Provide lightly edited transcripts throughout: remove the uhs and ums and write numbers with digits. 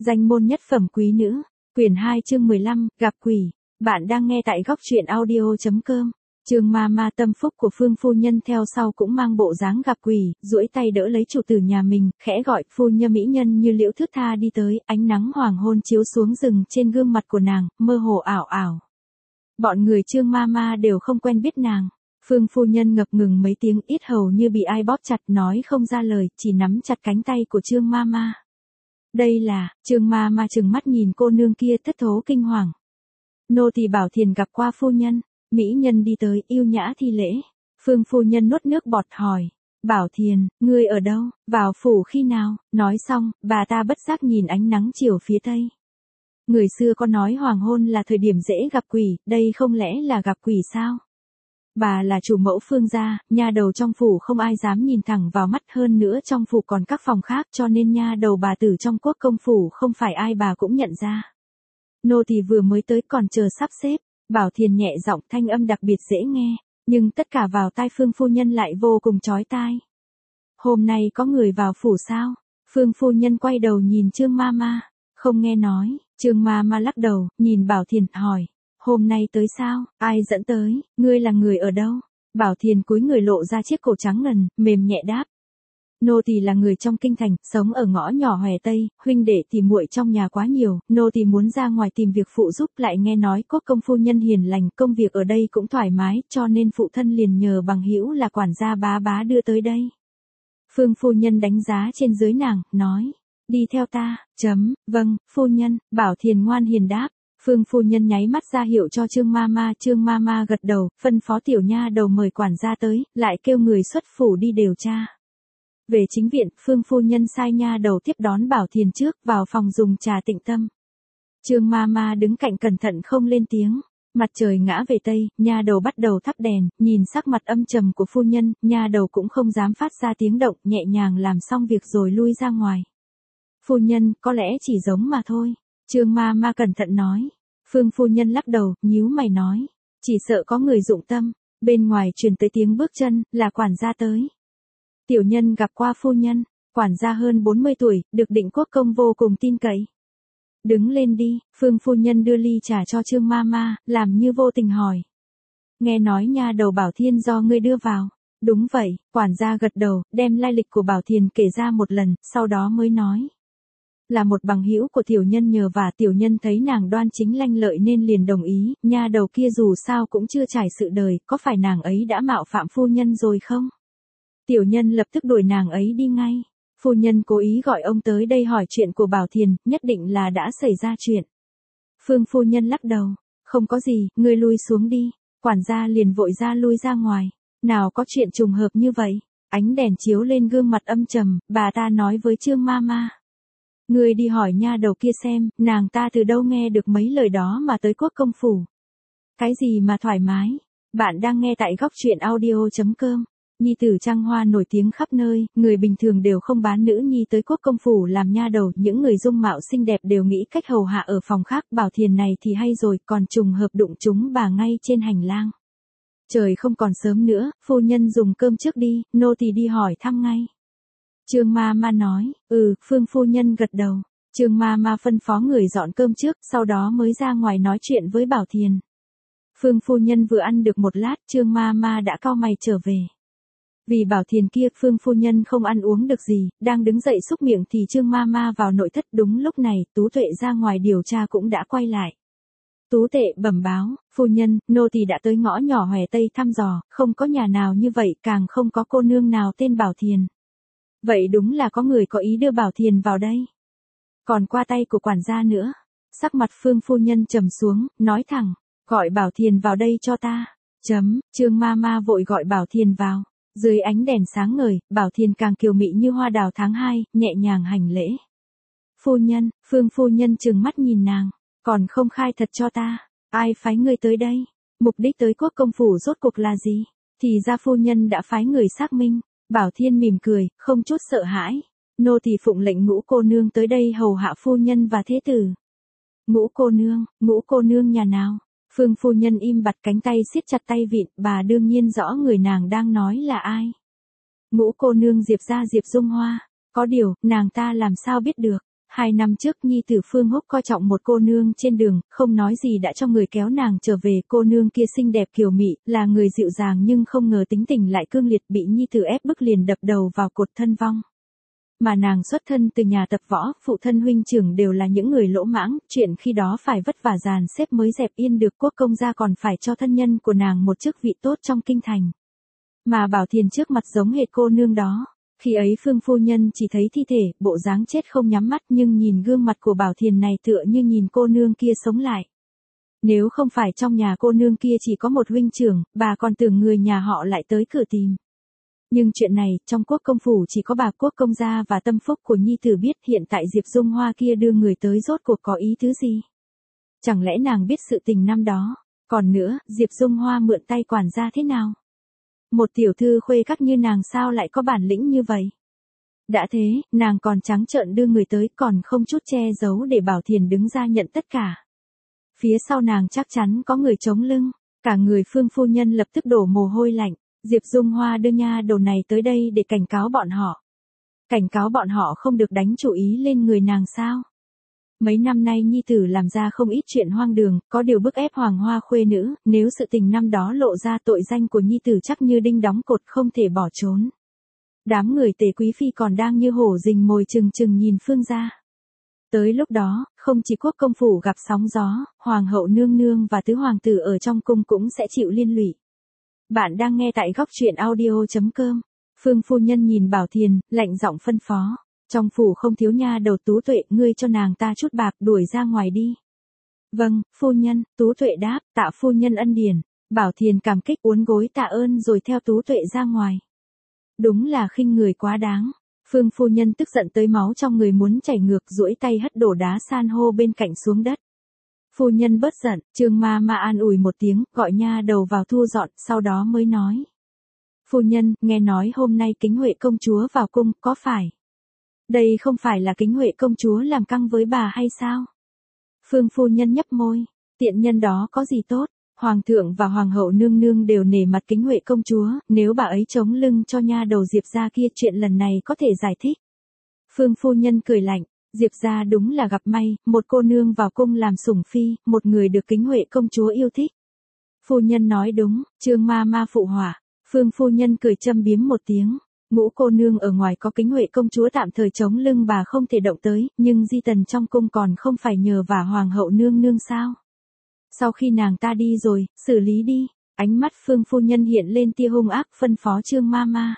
Danh môn nhất phẩm quý nữ, quyển 2 chương 15, gặp quỷ. Bạn đang nghe tại góc truyện audio.com. Chương ma tâm phúc của Phương phu nhân theo sau cũng mang bộ dáng gặp quỷ, duỗi tay đỡ lấy chủ tử nhà mình, khẽ gọi phu nhân mỹ nhân như liễu thước tha đi tới, ánh nắng hoàng hôn chiếu xuống rừng trên gương mặt của nàng, mơ hồ ảo ảo. Bọn người Trương ma đều không quen biết nàng. Phương phu nhân ngập ngừng mấy tiếng, ít hầu như bị ai bóp chặt, nói không ra lời, chỉ nắm chặt cánh tay của Trương ma. Đây là, Trương ma trừng mắt nhìn cô nương kia thất thố kinh hoàng. Nô tỳ Bảo Thiền gặp qua phu nhân. Mỹ nhân đi tới, yêu nhã thi lễ. Phương phu nhân nuốt nước bọt hỏi. Bảo Thiền, ngươi ở đâu, vào phủ khi nào? Nói xong, bà ta bất giác nhìn ánh nắng chiều phía tây. Người xưa có nói hoàng hôn là thời điểm dễ gặp quỷ, đây không lẽ là gặp quỷ sao? Bà là chủ mẫu Phương gia, nha đầu trong phủ không ai dám nhìn thẳng vào mắt, hơn nữa trong phủ còn các phòng khác, cho nên nha đầu bà tử trong Quốc công phủ không phải ai bà cũng nhận ra. Nô tỳ vừa mới tới còn chờ sắp xếp. Bảo Thiền nhẹ giọng, thanh âm đặc biệt dễ nghe, nhưng tất cả vào tai Phương phu nhân lại vô cùng chói tai. Hôm nay có người vào phủ sao? Phương phu nhân quay đầu nhìn Trương ma, không nghe nói. Trương ma lắc đầu, nhìn Bảo Thiền, hỏi. Hôm nay tới sao? Ai dẫn tới? Ngươi là người ở đâu? Bảo Thiền cúi người lộ ra chiếc cổ trắng ngần, mềm nhẹ đáp. Nô tỳ là người trong kinh thành, sống ở ngõ nhỏ Hòe Tây, huynh đệ tỷ muội trong nhà quá nhiều, nô tỳ muốn ra ngoài tìm việc phụ giúp, lại nghe nói Quốc công phu nhân hiền lành, công việc ở đây cũng thoải mái, cho nên phụ thân liền nhờ bằng hữu là quản gia bá đưa tới đây. Phương phu nhân đánh giá trên dưới nàng, nói, đi theo ta, vâng, phu nhân. Bảo Thiền ngoan hiền đáp. Phương phu nhân nháy mắt ra hiệu cho Trương ma gật đầu, phân phó tiểu nha đầu mời quản gia tới, lại kêu người xuất phủ đi điều tra. Về chính viện, Phương phu nhân sai nha đầu tiếp đón Bảo Thiền trước, vào phòng dùng trà tịnh tâm. Trương ma đứng cạnh cẩn thận không lên tiếng. Mặt trời ngã về tây, nha đầu bắt đầu thắp đèn, nhìn sắc mặt âm trầm của phu nhân, nha đầu cũng không dám phát ra tiếng động, nhẹ nhàng làm xong việc rồi lui ra ngoài. Phu nhân, có lẽ chỉ giống mà thôi. Trương ma cẩn thận nói. Phương phu nhân lắc đầu, nhíu mày nói. Chỉ sợ có người dụng tâm. Bên ngoài truyền tới tiếng bước chân, là quản gia tới. Tiểu nhân gặp qua phu nhân. Quản gia hơn 40 tuổi, được Định Quốc công vô cùng tin cậy. Đứng lên đi. Phương phu nhân đưa ly trà cho Trương ma, làm như vô tình hỏi. Nghe nói nha đầu Bảo Thiền do ngươi đưa vào. Đúng vậy. Quản gia gật đầu, đem lai lịch của Bảo Thiền kể ra một lần, sau đó mới nói. Là một bằng hữu của tiểu nhân nhờ và tiểu nhân thấy nàng đoan chính lanh lợi nên liền đồng ý, nha đầu kia dù sao cũng chưa trải sự đời, có phải nàng ấy đã mạo phạm phu nhân rồi không? Tiểu nhân lập tức đuổi nàng ấy đi ngay. Phu nhân cố ý gọi ông tới đây hỏi chuyện của Bảo Thiền, nhất định là đã xảy ra chuyện. Phương phu nhân lắc đầu, không có gì, ngươi lui xuống đi. Quản gia liền vội ra lui ra ngoài. Nào có chuyện trùng hợp như vậy. Ánh đèn chiếu lên gương mặt âm trầm, bà ta nói với Trương ma. Ngươi đi hỏi nha đầu kia xem, nàng ta từ đâu nghe được mấy lời đó mà tới Quốc công phủ. Cái gì mà thoải mái? Bạn đang nghe tại góc truyện audio.com. Nhi tử Trăng Hoa nổi tiếng khắp nơi, người bình thường đều không bán nữ nhi tới Quốc công phủ làm nha đầu, những người dung mạo xinh đẹp đều nghĩ cách hầu hạ ở phòng khác. Bảo Thiền này thì hay rồi, còn trùng hợp đụng chúng bà ngay trên hành lang. Trời không còn sớm nữa, phu nhân dùng cơm trước đi, nô tỳ đi hỏi thăm ngay. Trương ma nói, Phương phu nhân gật đầu. Trương ma phân phó người dọn cơm trước, sau đó mới ra ngoài nói chuyện với Bảo Thiền. Phương phu nhân vừa ăn được một lát, Trương ma đã cau mày trở về. Vì Bảo Thiền kia, Phương phu nhân không ăn uống được gì, đang đứng dậy xúc miệng thì Trương ma vào nội thất. Đúng lúc này, Tú Tuệ ra ngoài điều tra cũng đã quay lại. Tú Tuệ bẩm báo, phu nhân, nô tỳ đã tới ngõ nhỏ Hòe Tây thăm dò, không có nhà nào như vậy, càng không có cô nương nào tên Bảo Thiền. Vậy đúng là có người có ý đưa Bảo Thiền vào đây. Còn qua tay của quản gia nữa. Sắc mặt Phương phu nhân trầm xuống, nói thẳng, gọi Bảo Thiền vào đây cho ta. Trương ma vội gọi Bảo Thiền vào. Dưới ánh đèn sáng ngời, Bảo Thiền càng kiều mị như hoa đào tháng 2, nhẹ nhàng hành lễ. Phu nhân, Phương phu nhân trừng mắt nhìn nàng, còn không khai thật cho ta, ai phái ngươi tới đây? Mục đích tới Quốc công phủ rốt cuộc là gì? Thì ra phu nhân đã phái người xác minh. Bảo Thiền mỉm cười, không chút sợ hãi. Nô tỳ phụng lệnh Ngũ cô nương tới đây hầu hạ phu nhân và thế tử. Ngũ cô nương nhà nào? Phương phu nhân im bặt, cánh tay siết chặt tay vịn, bà đương nhiên rõ người nàng đang nói là ai. Ngũ cô nương Diệp gia Diệp Dung Hoa. Có điều, nàng ta làm sao biết được? 2 năm trước nhi tử Phương Húc coi trọng một cô nương trên đường, không nói gì đã cho người kéo nàng trở về. Cô nương kia xinh đẹp kiều mị, là người dịu dàng nhưng không ngờ tính tình lại cương liệt, bị nhi tử ép bức liền đập đầu vào cột thân vong. Mà nàng xuất thân từ nhà tập võ, phụ thân huynh trưởng đều là những người lỗ mãng, chuyện khi đó phải vất vả dàn xếp mới dẹp yên được. Quốc công gia còn phải cho thân nhân của nàng một chức vị tốt trong kinh thành. Mà Bảo Thiền trước mặt giống hệt cô nương đó. Khi ấy Phương phu nhân chỉ thấy thi thể, bộ dáng chết không nhắm mắt, nhưng nhìn gương mặt của Bảo Thiền này tựa như nhìn cô nương kia sống lại. Nếu không phải trong nhà cô nương kia chỉ có một huynh trưởng, bà còn tưởng người nhà họ lại tới cửa tìm. Nhưng chuyện này, trong quốc công phủ chỉ có bà quốc công gia và tâm phúc của nhi tử biết. Hiện tại Diệp Dung Hoa kia đưa người tới rốt cuộc có ý tứ gì? Chẳng lẽ nàng biết sự tình năm đó? Còn nữa, Diệp Dung Hoa mượn tay quản gia thế nào? Một tiểu thư khuê các như nàng sao lại có bản lĩnh như vậy? Đã thế, nàng còn trắng trợn đưa người tới, còn không chút che giấu để Bảo Thiền đứng ra nhận tất cả. Phía sau nàng chắc chắn có người chống lưng. Cả người Phương phu nhân lập tức đổ mồ hôi lạnh. Diệp Dung Hoa đưa nha đầu này tới đây để cảnh cáo bọn họ. Cảnh cáo bọn họ không được đánh chủ ý lên người nàng sao? Mấy năm nay nhi tử làm ra không ít chuyện hoang đường, có điều bức ép Hoàng Hoa khuê nữ, nếu sự tình năm đó lộ ra tội danh của nhi tử chắc như đinh đóng cột, không thể bỏ trốn. Đám người Tề quý phi còn đang như hổ rình mồi chừng chừng nhìn Phương gia. Tới lúc đó, không chỉ quốc công phủ gặp sóng gió, hoàng hậu nương nương và tứ hoàng tử ở trong cung cũng sẽ chịu liên lụy. Bạn đang nghe tại góc truyện audio.com. Phương phu nhân nhìn Bảo Thiền, lạnh giọng phân phó. Trong phủ không thiếu nha đầu Tú Tuệ, ngươi cho nàng ta chút bạc đuổi ra ngoài đi. Vâng, phu nhân, Tú Tuệ đáp, tạ phu nhân ân điển. Bảo Thiền cảm kích uốn gối tạ ơn rồi theo Tú Tuệ ra ngoài. Đúng là khinh người quá đáng. Phương phu nhân tức giận tới máu trong người muốn chảy ngược, duỗi tay hất đổ đá san hô bên cạnh xuống đất. Phu nhân bớt giận, Trương ma ma an ủi một tiếng, gọi nha đầu vào thu dọn, sau đó mới nói. Phu nhân, nghe nói hôm nay Kính Huệ công chúa vào cung, có phải? Đây không phải là Kính Huệ công chúa làm căng với bà hay sao? Phương phu nhân nhấp môi, tiện nhân đó có gì tốt? Hoàng thượng và hoàng hậu nương nương đều nể mặt Kính Huệ công chúa, nếu bà ấy chống lưng cho nha đầu Diệp gia kia, chuyện lần này có thể giải thích. Phương phu nhân cười lạnh, Diệp gia đúng là gặp may, một cô nương vào cung làm sủng phi, một người được Kính Huệ công chúa yêu thích. Phu nhân nói đúng, Trương ma ma phụ họa. Phương phu nhân cười châm biếm một tiếng. Ngũ cô nương ở ngoài có Kính Huệ công chúa tạm thời chống lưng bà không thể động tới, nhưng di tần trong cung còn không phải nhờ vả hoàng hậu nương nương sao? Sau khi nàng ta đi rồi, xử lý đi. Ánh mắt Phương phu nhân hiện lên tia hung ác, phân phó Trương ma ma.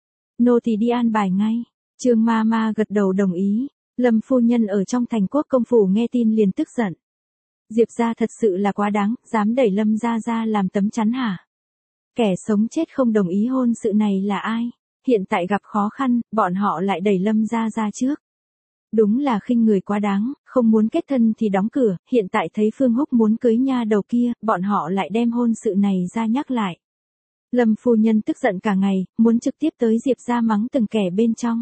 Nô tỳ đi an bài ngay. Trương ma ma gật đầu đồng ý. Lâm phu nhân ở trong thành quốc công phủ nghe tin liền tức giận. Diệp gia thật sự là quá đáng, dám đẩy Lâm gia ra làm tấm chắn hả? Kẻ sống chết không đồng ý hôn sự này là ai? Hiện tại gặp khó khăn, bọn họ lại đẩy Lâm gia ra trước. Đúng là khinh người quá đáng, không muốn kết thân thì đóng cửa, hiện tại thấy Phương Húc muốn cưới nha đầu kia, bọn họ lại đem hôn sự này ra nhắc lại. Lâm phu nhân tức giận cả ngày, muốn trực tiếp tới Diệp gia mắng từng kẻ bên trong.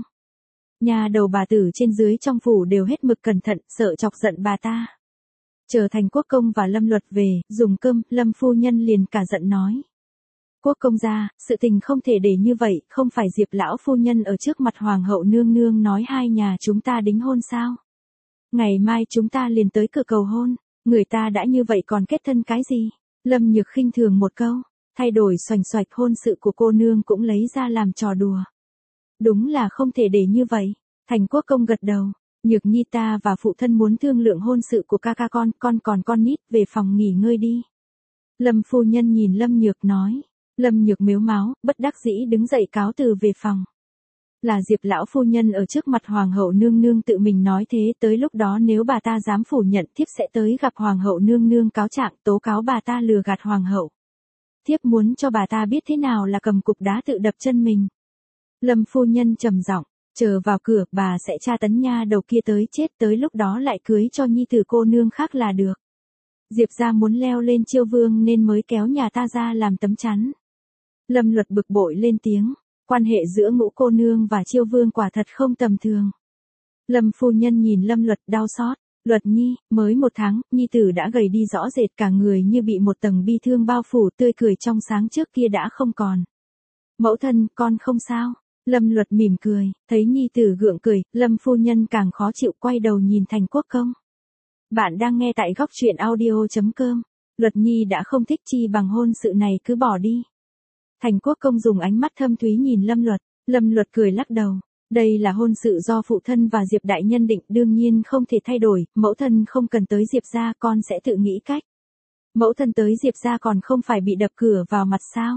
Nha đầu bà tử trên dưới trong phủ đều hết mực cẩn thận, sợ chọc giận bà ta. Trở thành quốc công và Lâm Luật về, dùng cơm, Lâm phu nhân liền cả giận nói. Quốc công gia, sự tình không thể để như vậy, không phải Diệp lão phu nhân ở trước mặt hoàng hậu nương nương nói hai nhà chúng ta đính hôn sao? Ngày mai chúng ta liền tới cửa cầu hôn, người ta đã như vậy còn kết thân cái gì? Lâm Nhược khinh thường một câu, thay đổi xoành xoạch hôn sự của cô nương cũng lấy ra làm trò đùa. Đúng là không thể để như vậy. Thành quốc công gật đầu, Nhược nhi ta và phụ thân muốn thương lượng hôn sự của ca ca con còn con nít, về phòng nghỉ ngơi đi. Lâm phu nhân nhìn Lâm Nhược nói. Lâm Nhược mếu máo, bất đắc dĩ đứng dậy cáo từ về phòng. Là Diệp lão phu nhân ở trước mặt hoàng hậu nương nương tự mình nói thế, tới lúc đó nếu bà ta dám phủ nhận, thiếp sẽ tới gặp hoàng hậu nương nương cáo trạng, tố cáo bà ta lừa gạt hoàng hậu. Thiếp muốn cho bà ta biết thế nào là cầm cục đá tự đập chân mình. Lâm phu nhân trầm giọng, chờ vào cửa, bà sẽ tra tấn nha đầu kia tới chết, tới lúc đó lại cưới cho nhi tử cô nương khác là được. Diệp gia muốn leo lên chiêu vương nên mới kéo nhà ta ra làm tấm chắn. Lâm Luật bực bội lên tiếng, quan hệ giữa Ngũ cô nương và chiêu vương quả thật không tầm thường. Lâm phu nhân nhìn Lâm Luật đau xót, Luật nhi, mới 1 tháng, nhi tử đã gầy đi rõ rệt, cả người như bị một tầng bi thương bao phủ, tươi cười trong sáng trước kia đã không còn. Mẫu thân, con không sao. Lâm Luật mỉm cười, thấy nhi tử gượng cười, Lâm phu nhân càng khó chịu quay đầu nhìn Thành Quốc Công. Bạn đang nghe tại góc truyện audio.com. Luật nhi đã không thích chi bằng hôn sự này cứ bỏ đi. Thành Quốc Công dùng ánh mắt thâm thúy nhìn Lâm Luật cười lắc đầu. Đây là hôn sự do phụ thân và Diệp đại nhân định, đương nhiên không thể thay đổi, mẫu thân không cần tới Diệp gia, con sẽ tự nghĩ cách. Mẫu thân tới Diệp gia còn không phải bị đập cửa vào mặt sao?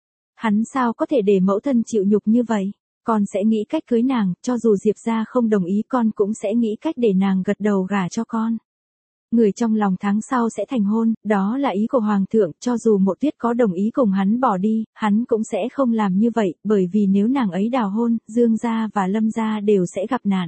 Hắn sao có thể để mẫu thân chịu nhục như vậy? Con sẽ nghĩ cách cưới nàng, cho dù Diệp gia không đồng ý con cũng sẽ nghĩ cách để nàng gật đầu gả cho con. Người trong lòng tháng sau sẽ thành hôn, đó là ý của Hoàng thượng, cho dù Mộ Tuyết có đồng ý cùng hắn bỏ đi, hắn cũng sẽ không làm như vậy, bởi vì nếu nàng ấy đào hôn, Dương gia và Lâm gia đều sẽ gặp nạn.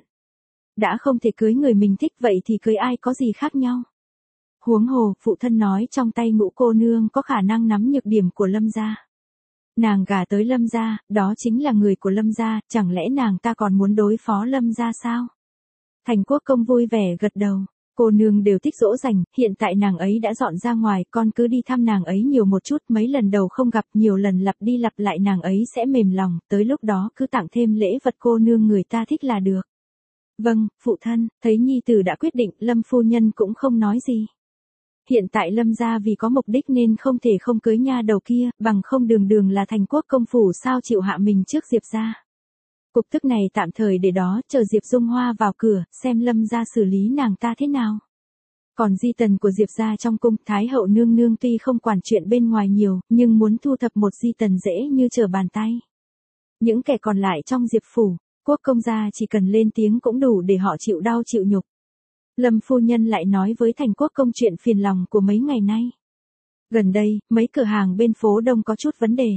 Đã không thể cưới người mình thích vậy thì cưới ai có gì khác nhau. Huống hồ, phụ thân nói trong tay Ngũ cô nương có khả năng nắm nhược điểm của Lâm gia. Nàng gả tới Lâm gia, đó chính là người của Lâm gia, chẳng lẽ nàng ta còn muốn đối phó Lâm gia sao? Thành Quốc Công vui vẻ gật đầu. Cô nương đều thích dỗ dành, hiện tại nàng ấy đã dọn ra ngoài, con cứ đi thăm nàng ấy nhiều một chút, mấy lần đầu không gặp, nhiều lần lặp đi lặp lại nàng ấy sẽ mềm lòng, tới lúc đó cứ tặng thêm lễ vật cô nương người ta thích là được. Vâng, phụ thân, thấy nhi tử đã quyết định, Lâm phu nhân cũng không nói gì. Hiện tại Lâm gia vì có mục đích nên không thể không cưới nha đầu kia, bằng không đường đường là Thành Quốc Công phủ sao chịu hạ mình trước Diệp gia. Cục tức này tạm thời để đó, chờ Diệp Dung Hoa vào cửa, xem Lâm gia xử lý nàng ta thế nào. Còn di tần của Diệp gia trong cung, Thái hậu nương nương tuy không quản chuyện bên ngoài nhiều, nhưng muốn thu thập một di tần dễ như trở bàn tay. Những kẻ còn lại trong Diệp phủ, Quốc công gia chỉ cần lên tiếng cũng đủ để họ chịu đau chịu nhục. Lâm phu nhân lại nói với Thành Quốc Công chuyện phiền lòng của mấy ngày nay. Gần đây, mấy cửa hàng bên phố Đông có chút vấn đề.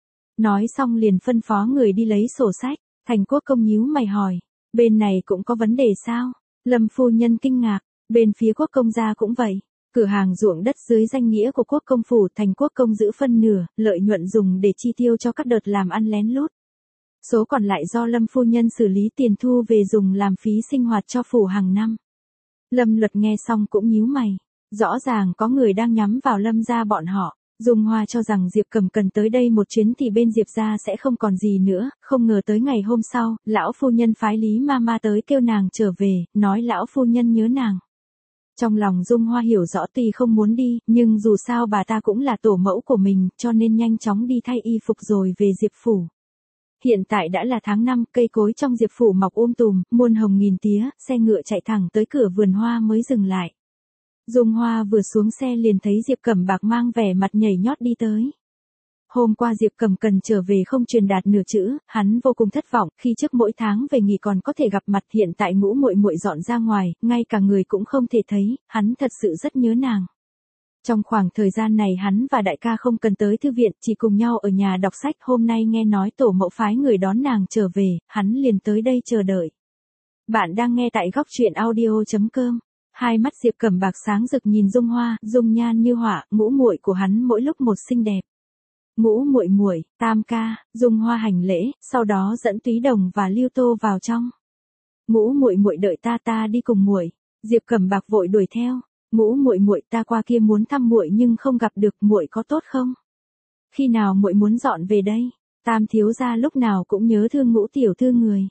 Nói xong liền phân phó người đi lấy sổ sách. Thành Quốc Công nhíu mày hỏi, bên này cũng có vấn đề sao? Lâm phu nhân kinh ngạc, bên phía Quốc công gia cũng vậy. Cửa hàng ruộng đất dưới danh nghĩa của Quốc công phủ, Thành Quốc Công giữ phân nửa, lợi nhuận dùng để chi tiêu cho các đợt làm ăn lén lút. Số còn lại do Lâm phu nhân xử lý tiền thu về dùng làm phí sinh hoạt cho phủ hàng năm. Lâm Luật nghe xong cũng nhíu mày, rõ ràng có người đang nhắm vào Lâm gia bọn họ. Dung Hoa cho rằng Diệp Cẩm cần tới đây một chuyến thì bên Diệp gia sẽ không còn gì nữa, không ngờ tới ngày hôm sau, lão phu nhân phái Lý Mama tới kêu nàng trở về, nói lão phu nhân nhớ nàng. Trong lòng Dung Hoa hiểu rõ tuy không muốn đi, nhưng dù sao bà ta cũng là tổ mẫu của mình, cho nên nhanh chóng đi thay y phục rồi về Diệp phủ. Hiện tại đã là tháng 5, cây cối trong Diệp phủ mọc tùm, muôn hồng nghìn tía, xe ngựa chạy thẳng tới cửa vườn hoa mới dừng lại. Dung Hoa vừa xuống xe liền thấy Diệp Cẩm Bạc mang vẻ mặt nhảy nhót đi tới. Hôm qua Diệp Cẩm cần trở về không truyền đạt nửa chữ, hắn vô cùng thất vọng, khi trước mỗi tháng về nghỉ còn có thể gặp mặt, hiện tại Ngũ muội muội dọn ra ngoài, ngay cả người cũng không thể thấy, hắn thật sự rất nhớ nàng. Trong khoảng thời gian này hắn và đại ca không cần tới thư viện, chỉ cùng nhau ở nhà đọc sách, hôm nay nghe nói tổ mẫu phái người đón nàng trở về, hắn liền tới đây chờ đợi. Bạn đang nghe tại góc truyện audio.com. Hai mắt Diệp Cẩm Bạc sáng rực nhìn Dung Hoa, dung nhan như họa, ngũ muội của hắn mỗi lúc một xinh đẹp. Ngũ muội muội, tam ca, Dung Hoa hành lễ, sau đó dẫn Túy Đồng và Lưu Tô vào trong. Ngũ muội muội đợi ta đi cùng muội. Diệp Cẩm Bạc vội đuổi theo. Ngũ muội muội, ta qua kia muốn thăm muội nhưng không gặp được, muội có tốt không? Khi nào muội muốn dọn về đây? Tam thiếu gia lúc nào cũng nhớ thương Ngũ tiểu thư người.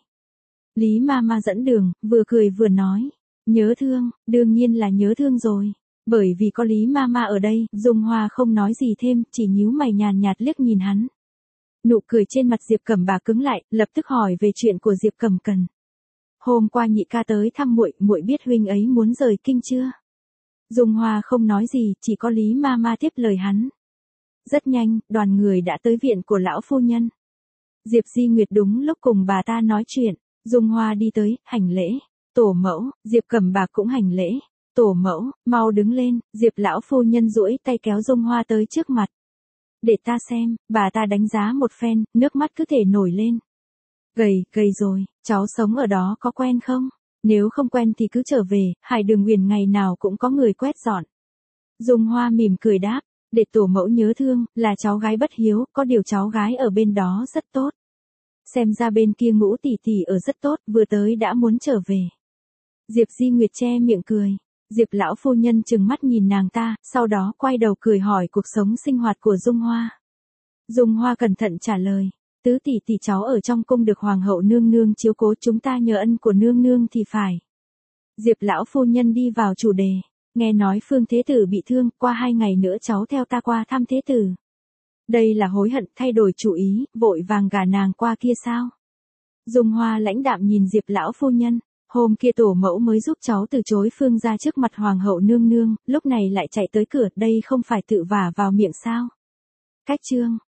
Lý Mama dẫn đường, vừa cười vừa nói. Nhớ thương, đương nhiên là nhớ thương rồi. Bởi vì có Lý Mama ở đây, Dung Hoa không nói gì thêm, chỉ nhíu mày nhàn nhạt liếc nhìn hắn. Nụ cười trên mặt Diệp Cẩm Bạc cứng lại, lập tức hỏi về chuyện của Diệp Cẩm Cần. Hôm qua nhị ca tới thăm muội, muội biết huynh ấy muốn rời kinh chưa? Dung Hoa không nói gì, chỉ có Lý Mama tiếp lời hắn. Rất nhanh, đoàn người đã tới viện của lão phu nhân. Diệp Di Nguyệt đúng lúc cùng bà ta nói chuyện, Dung Hoa đi tới, hành lễ. Tổ mẫu, Diệp Cẩm Bạc cũng hành lễ. Tổ mẫu, mau đứng lên, Diệp lão phu nhân duỗi tay kéo Dung Hoa tới trước mặt. Để ta xem, bà ta đánh giá một phen, nước mắt cứ thể nổi lên. Gầy rồi, cháu sống ở đó có quen không? Nếu không quen thì cứ trở về, Hải Đường Huyền ngày nào cũng có người quét dọn. Dung Hoa mỉm cười đáp, để tổ mẫu nhớ thương, là cháu gái bất hiếu, có điều cháu gái ở bên đó rất tốt. Xem ra bên kia Ngũ tỷ tỷ ở rất tốt, vừa tới đã muốn trở về. Diệp Di Nguyệt che miệng cười. Diệp lão phu nhân trừng mắt nhìn nàng ta, sau đó quay đầu cười hỏi cuộc sống sinh hoạt của Dung Hoa. Dung Hoa cẩn thận trả lời. Tứ tỷ tỷ cháu ở trong cung được hoàng hậu nương nương chiếu cố, chúng ta nhờ ân của nương nương thì phải. Diệp lão phu nhân đi vào chủ đề. Nghe nói Phương Thế Tử bị thương, qua 2 ngày nữa cháu theo ta qua thăm Thế Tử. Đây là hối hận, thay đổi chủ ý, vội vàng gả nàng qua kia sao? Dung Hoa lãnh đạm nhìn Diệp lão phu nhân. Hôm kia tổ mẫu mới giúp cháu từ chối Phương ra trước mặt hoàng hậu nương nương, lúc này lại chạy tới cửa, đây không phải tự vả vào miệng sao? Cách chương